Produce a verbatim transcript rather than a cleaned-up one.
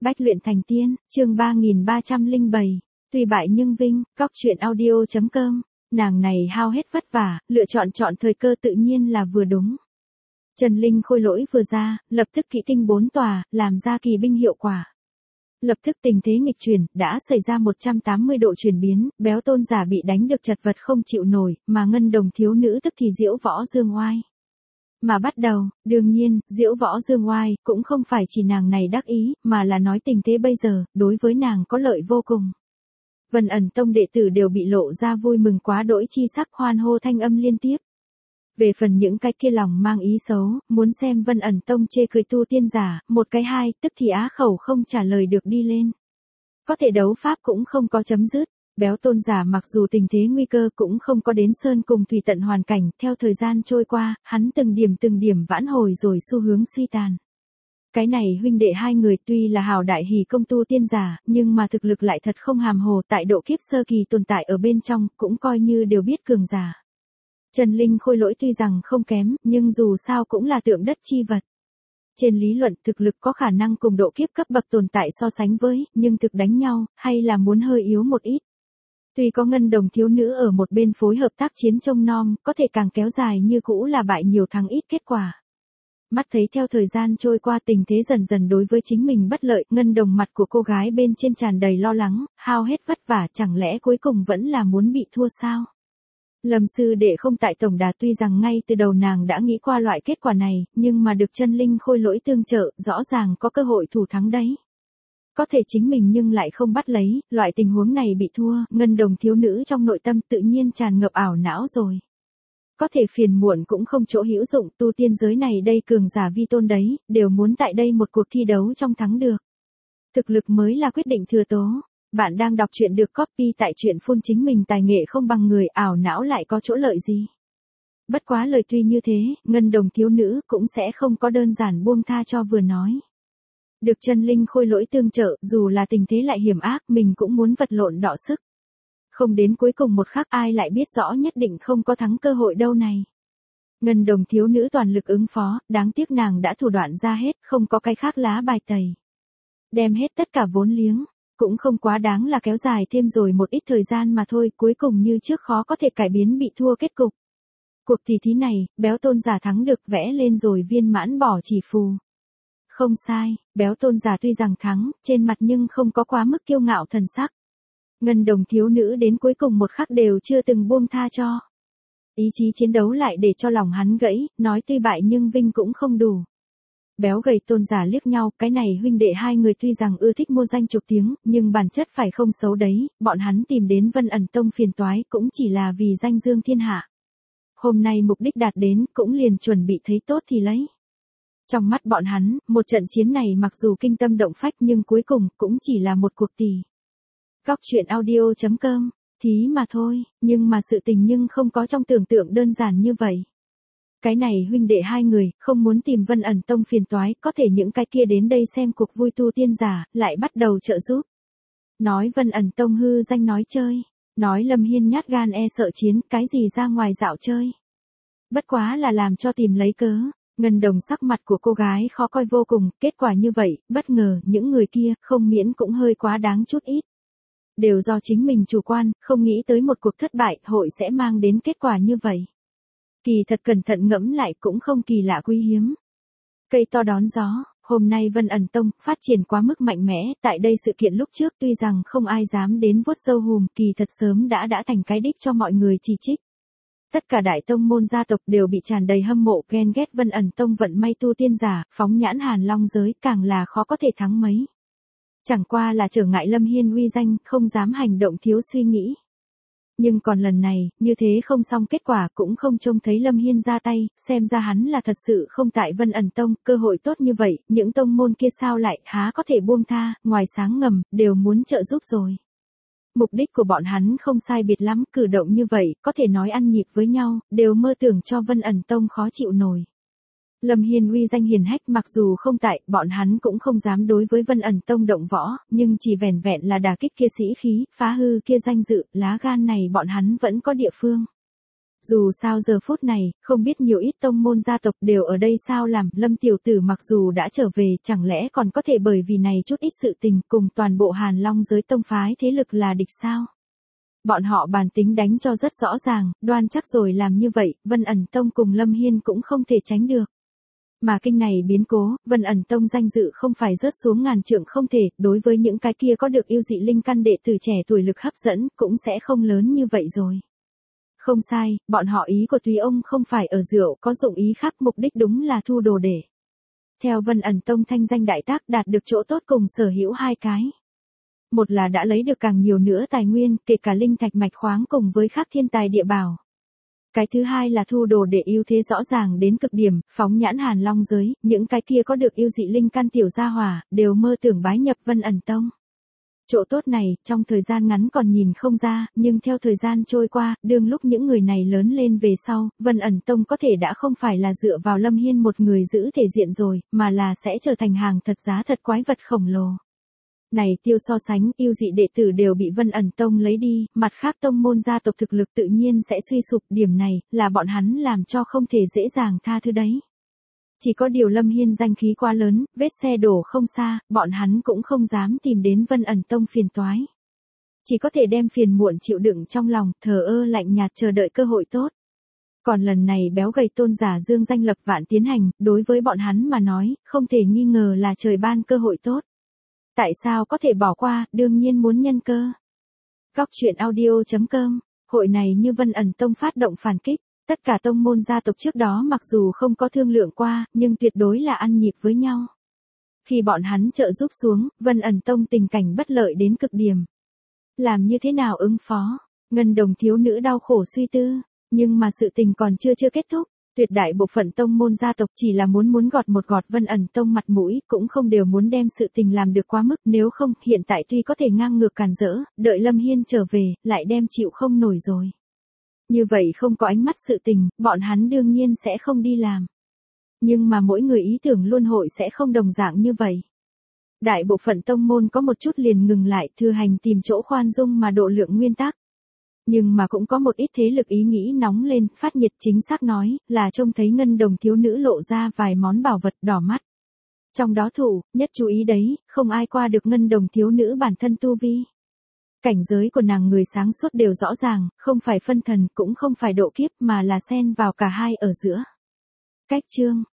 Bách luyện thành tiên, chương ba nghìn ba trăm lẻ bảy, tuy bại nhưng vinh, góc truyện audio chấm com, nàng này hao hết vất vả, lựa chọn chọn thời cơ tự nhiên là vừa đúng. Trần Linh khôi lỗi vừa ra, lập tức kỵ tinh bốn tòa, làm ra kỳ binh hiệu quả. Lập tức tình thế nghịch chuyển, đã xảy ra một trăm tám mươi độ chuyển biến, béo tôn giả bị đánh được chật vật không chịu nổi, mà ngân đồng thiếu nữ tức thì diễu võ dương oai. Mà bắt đầu, đương nhiên, diễu võ dương oai, cũng không phải chỉ nàng này đắc ý, mà là nói tình thế bây giờ, đối với nàng có lợi vô cùng. Vân ẩn tông đệ tử đều bị lộ ra vui mừng quá đỗi chi sắc, hoan hô thanh âm liên tiếp. Về phần những cái kia lòng mang ý xấu, muốn xem Vân ẩn tông chê cười tu tiên giả, một cái hai, tức thì á khẩu không trả lời được đi lên. Có thể đấu pháp cũng không có chấm dứt. Béo tôn giả mặc dù tình thế nguy cơ cũng không có đến sơn cùng thủy tận hoàn cảnh, theo thời gian trôi qua, hắn từng điểm từng điểm vãn hồi rồi xu hướng suy tàn. Cái này huynh đệ hai người tuy là hào đại hỷ công tu tiên giả, nhưng mà thực lực lại thật không hàm hồ, tại độ kiếp sơ kỳ tồn tại ở bên trong, cũng coi như đều biết cường giả. Trần Linh khôi lỗi tuy rằng không kém, nhưng dù sao cũng là tượng đất chi vật. Trên lý luận thực lực có khả năng cùng độ kiếp cấp bậc tồn tại so sánh với, nhưng thực đánh nhau, hay là muốn hơi yếu một ít. Tuy có ngân đồng thiếu nữ ở một bên phối hợp tác chiến trông nom, có thể càng kéo dài như cũ là bại nhiều thắng ít kết quả. Mắt thấy theo thời gian trôi qua tình thế dần dần đối với chính mình bất lợi, ngân đồng mặt của cô gái bên trên tràn đầy lo lắng, hao hết vất vả, chẳng lẽ cuối cùng vẫn là muốn bị thua sao? Lâm sư đệ không tại tổng đà, tuy rằng ngay từ đầu nàng đã nghĩ qua loại kết quả này, nhưng mà được chân linh khôi lỗi tương trợ, rõ ràng có cơ hội thủ thắng đấy. Có thể chính mình nhưng lại không bắt lấy, loại tình huống này bị thua, ngân đồng thiếu nữ trong nội tâm tự nhiên tràn ngập ảo não rồi. Có thể phiền muộn cũng không chỗ hữu dụng, tu tiên giới này đây cường giả vi tôn đấy, đều muốn tại đây một cuộc thi đấu trong thắng được. Thực lực mới là quyết định thừa tố. Bạn đang đọc truyện được copy tại truyện phun chính mình tài nghệ không bằng người, ảo não lại có chỗ lợi gì. Bất quá lời tuy như thế, ngân đồng thiếu nữ cũng sẽ không có đơn giản buông tha cho vừa nói. Được chân linh khôi lỗi tương trợ, dù là tình thế lại hiểm ác, mình cũng muốn vật lộn đọ sức. Không đến cuối cùng một khắc ai lại biết rõ nhất định không có thắng cơ hội đâu này. Ngân đồng thiếu nữ toàn lực ứng phó, đáng tiếc nàng đã thủ đoạn ra hết, không có cái khác lá bài tẩy. Đem hết tất cả vốn liếng, cũng không quá đáng là kéo dài thêm rồi một ít thời gian mà thôi, cuối cùng như trước khó có thể cải biến bị thua kết cục. Cuộc tỷ thí này, béo tôn giả thắng được vẽ lên rồi viên mãn bỏ chỉ phù. Không sai, béo tôn giả tuy rằng thắng, trên mặt nhưng không có quá mức kiêu ngạo thần sắc. Ngân đồng thiếu nữ đến cuối cùng một khắc đều chưa từng buông tha cho. Ý chí chiến đấu lại để cho lòng hắn gãy, nói tuy bại nhưng vinh cũng không đủ. Béo gầy tôn giả liếc nhau, cái này huynh đệ hai người tuy rằng ưa thích mua danh chục tiếng, nhưng bản chất phải không xấu đấy, bọn hắn tìm đến Vân ẩn tông phiền toái cũng chỉ là vì danh dương thiên hạ. Hôm nay mục đích đạt đến, cũng liền chuẩn bị thấy tốt thì lấy. Trong mắt bọn hắn, một trận chiến này mặc dù kinh tâm động phách nhưng cuối cùng cũng chỉ là một cuộc tỷ. Góc truyện audio chấm com, thí mà thôi, nhưng mà sự tình nhưng không có trong tưởng tượng đơn giản như vậy. Cái này huynh đệ hai người, không muốn tìm Vân ẩn tông phiền toái, có thể những cái kia đến đây xem cuộc vui tu tiên giả, lại bắt đầu trợ giúp. Nói Vân ẩn tông hư danh nói chơi, nói Lâm Hiên nhát gan e sợ chiến, cái gì ra ngoài dạo chơi. Bất quá là làm cho tìm lấy cớ. Ngân đồng sắc mặt của cô gái khó coi vô cùng, kết quả như vậy, bất ngờ, những người kia, không miễn cũng hơi quá đáng chút ít. Đều do chính mình chủ quan, không nghĩ tới một cuộc thất bại, hội sẽ mang đến kết quả như vậy. Kỳ thật cẩn thận ngẫm lại cũng không kỳ lạ quý hiếm. Cây to đón gió, hôm nay Vân ẩn tông, phát triển quá mức mạnh mẽ, tại đây sự kiện lúc trước tuy rằng không ai dám đến vuốt râu hùm, kỳ thật sớm đã đã thành cái đích cho mọi người chỉ trích. Tất cả đại tông môn gia tộc đều bị tràn đầy hâm mộ ghen ghét Vân ẩn tông vận may tu tiên giả, phóng nhãn Hàn Long giới càng là khó có thể thắng mấy. Chẳng qua là trở ngại Lâm Hiên uy danh, không dám hành động thiếu suy nghĩ. Nhưng còn lần này, như thế không xong kết quả cũng không trông thấy Lâm Hiên ra tay, xem ra hắn là thật sự không tại Vân ẩn tông, cơ hội tốt như vậy, những tông môn kia sao lại há có thể buông tha, ngoài sáng ngầm, đều muốn trợ giúp rồi. Mục đích của bọn hắn không sai biệt lắm, cử động như vậy, có thể nói ăn nhịp với nhau, đều mơ tưởng cho Vân ẩn tông khó chịu nổi. Lâm Hiên uy danh hiền hách mặc dù không tại, bọn hắn cũng không dám đối với Vân ẩn tông động võ, nhưng chỉ vẻn vẹn là đả kích kia sĩ khí, phá hư kia danh dự, lá gan này bọn hắn vẫn có địa phương. Dù sao giờ phút này, không biết nhiều ít tông môn gia tộc đều ở đây sao làm, Lâm tiểu tử mặc dù đã trở về, chẳng lẽ còn có thể bởi vì này chút ít sự tình cùng toàn bộ Hàn Long giới tông phái thế lực là địch sao? Bọn họ bàn tính đánh cho rất rõ ràng, đoan chắc rồi làm như vậy, Vân ẩn tông cùng Lâm Hiên cũng không thể tránh được. Mà kinh này biến cố, Vân ẩn tông danh dự không phải rớt xuống ngàn trượng không thể, đối với những cái kia có được yêu dị linh căn đệ tử trẻ tuổi lực hấp dẫn, cũng sẽ không lớn như vậy rồi. Không sai, bọn họ ý của Túy ông không phải ở rượu, có dụng ý khác, mục đích đúng là thu đồ để. Theo Vân ẩn tông thanh danh đại tác đạt được chỗ tốt cùng sở hữu hai cái. Một là đã lấy được càng nhiều nữa tài nguyên, kể cả linh thạch mạch khoáng cùng với khác thiên tài địa bảo. Cái thứ hai là thu đồ để ưu thế rõ ràng đến cực điểm, phóng nhãn Hàn Long giới, những cái kia có được yêu dị linh căn tiểu gia hỏa, đều mơ tưởng bái nhập Vân ẩn tông. Chỗ tốt này, trong thời gian ngắn còn nhìn không ra, nhưng theo thời gian trôi qua, đương lúc những người này lớn lên về sau, Vân ẩn tông có thể đã không phải là dựa vào Lâm Hiên một người giữ thể diện rồi, mà là sẽ trở thành hàng thật giá thật quái vật khổng lồ. Này tiêu so sánh, yêu dị đệ tử đều bị Vân ẩn tông lấy đi, mặt khác tông môn gia tộc thực lực tự nhiên sẽ suy sụp, điểm này, là bọn hắn làm cho không thể dễ dàng tha thứ đấy. Chỉ có điều Lâm Hiên danh khí quá lớn, vết xe đổ không xa, bọn hắn cũng không dám tìm đến Vân ẩn tông phiền toái. Chỉ có thể đem phiền muộn chịu đựng trong lòng, thờ ơ lạnh nhạt chờ đợi cơ hội tốt. Còn lần này béo gầy tôn giả dương danh lập vạn tiến hành, đối với bọn hắn mà nói, không thể nghi ngờ là trời ban cơ hội tốt. Tại sao có thể bỏ qua, đương nhiên muốn nhân cơ. Góc truyện audio chấm com, hội này như Vân ẩn tông phát động phản kích, tất cả tông môn gia tộc trước đó mặc dù không có thương lượng qua, nhưng tuyệt đối là ăn nhịp với nhau. Khi bọn hắn trợ giúp xuống, Vân ẩn tông tình cảnh bất lợi đến cực điểm. Làm như thế nào ứng phó, Ngân Đồng thiếu nữ đau khổ suy tư, nhưng mà sự tình còn chưa chưa kết thúc. Tuyệt đại bộ phận tông môn gia tộc chỉ là muốn muốn gọt một gọt Vân ẩn tông mặt mũi, cũng không đều muốn đem sự tình làm được quá mức, nếu không, hiện tại tuy có thể ngang ngược càn rỡ, đợi Lâm Hiên trở về, lại đem chịu không nổi rồi. Như vậy không có ánh mắt sự tình, bọn hắn đương nhiên sẽ không đi làm. Nhưng mà mỗi người ý tưởng luân hội sẽ không đồng dạng như vậy. Đại bộ phận tông môn có một chút liền ngừng lại, thừa hành tìm chỗ khoan dung mà độ lượng nguyên tắc. Nhưng mà cũng có một ít thế lực ý nghĩ nóng lên, phát nhiệt, chính xác nói, là trông thấy Ngân Đồng thiếu nữ lộ ra vài món bảo vật đỏ mắt. Trong đó thủ, nhất chú ý đấy, không ai qua được Ngân Đồng thiếu nữ bản thân tu vi. Cảnh giới của nàng người sáng suốt đều rõ ràng, không phải phân thần, cũng không phải độ kiếp mà là xen vào cả hai ở giữa. Cách chương,